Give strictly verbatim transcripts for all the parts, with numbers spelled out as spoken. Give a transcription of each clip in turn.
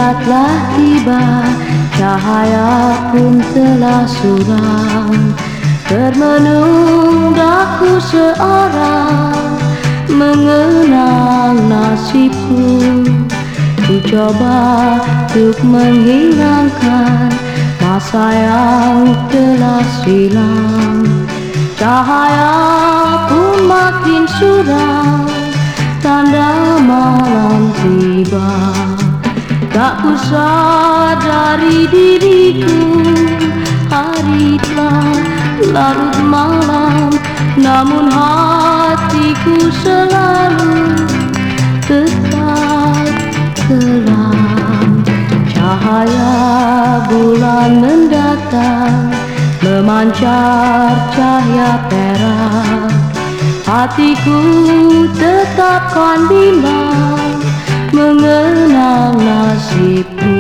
senja telah tiba, cahaya pun telah suram. Termenung daku seorang, mengenang nasibku. Ku coba untuk menghilangkan masa yang telah silam. Cahaya pun makin suram, tanda malam tiba. Tak ku sadari diriku, hari telah larut malam, namun hatiku selalu tetap kelam. Cahaya bulan mendatang, memancar cahaya perak. Hatiku tetapkan bimbang, mengenang nasibku.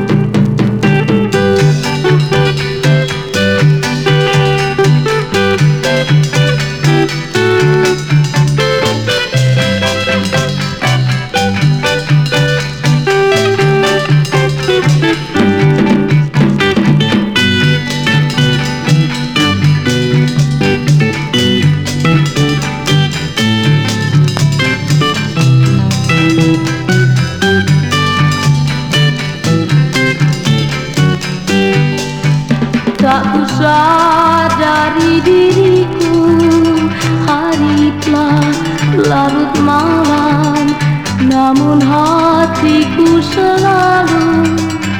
Tak ku sadari diriku, hari telah larut malam, namun hatiku selalu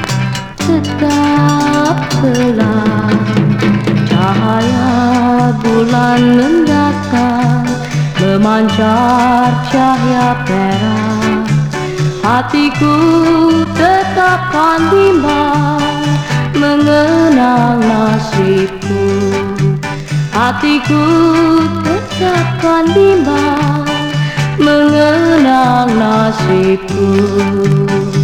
tetap kelam. Cahaya bulan mendatang, memancar cahaya perak. Hatiku tetapkan bimbang, mengenang nasibku. Hatiku tetapkan bimbang, mengenang nasibku.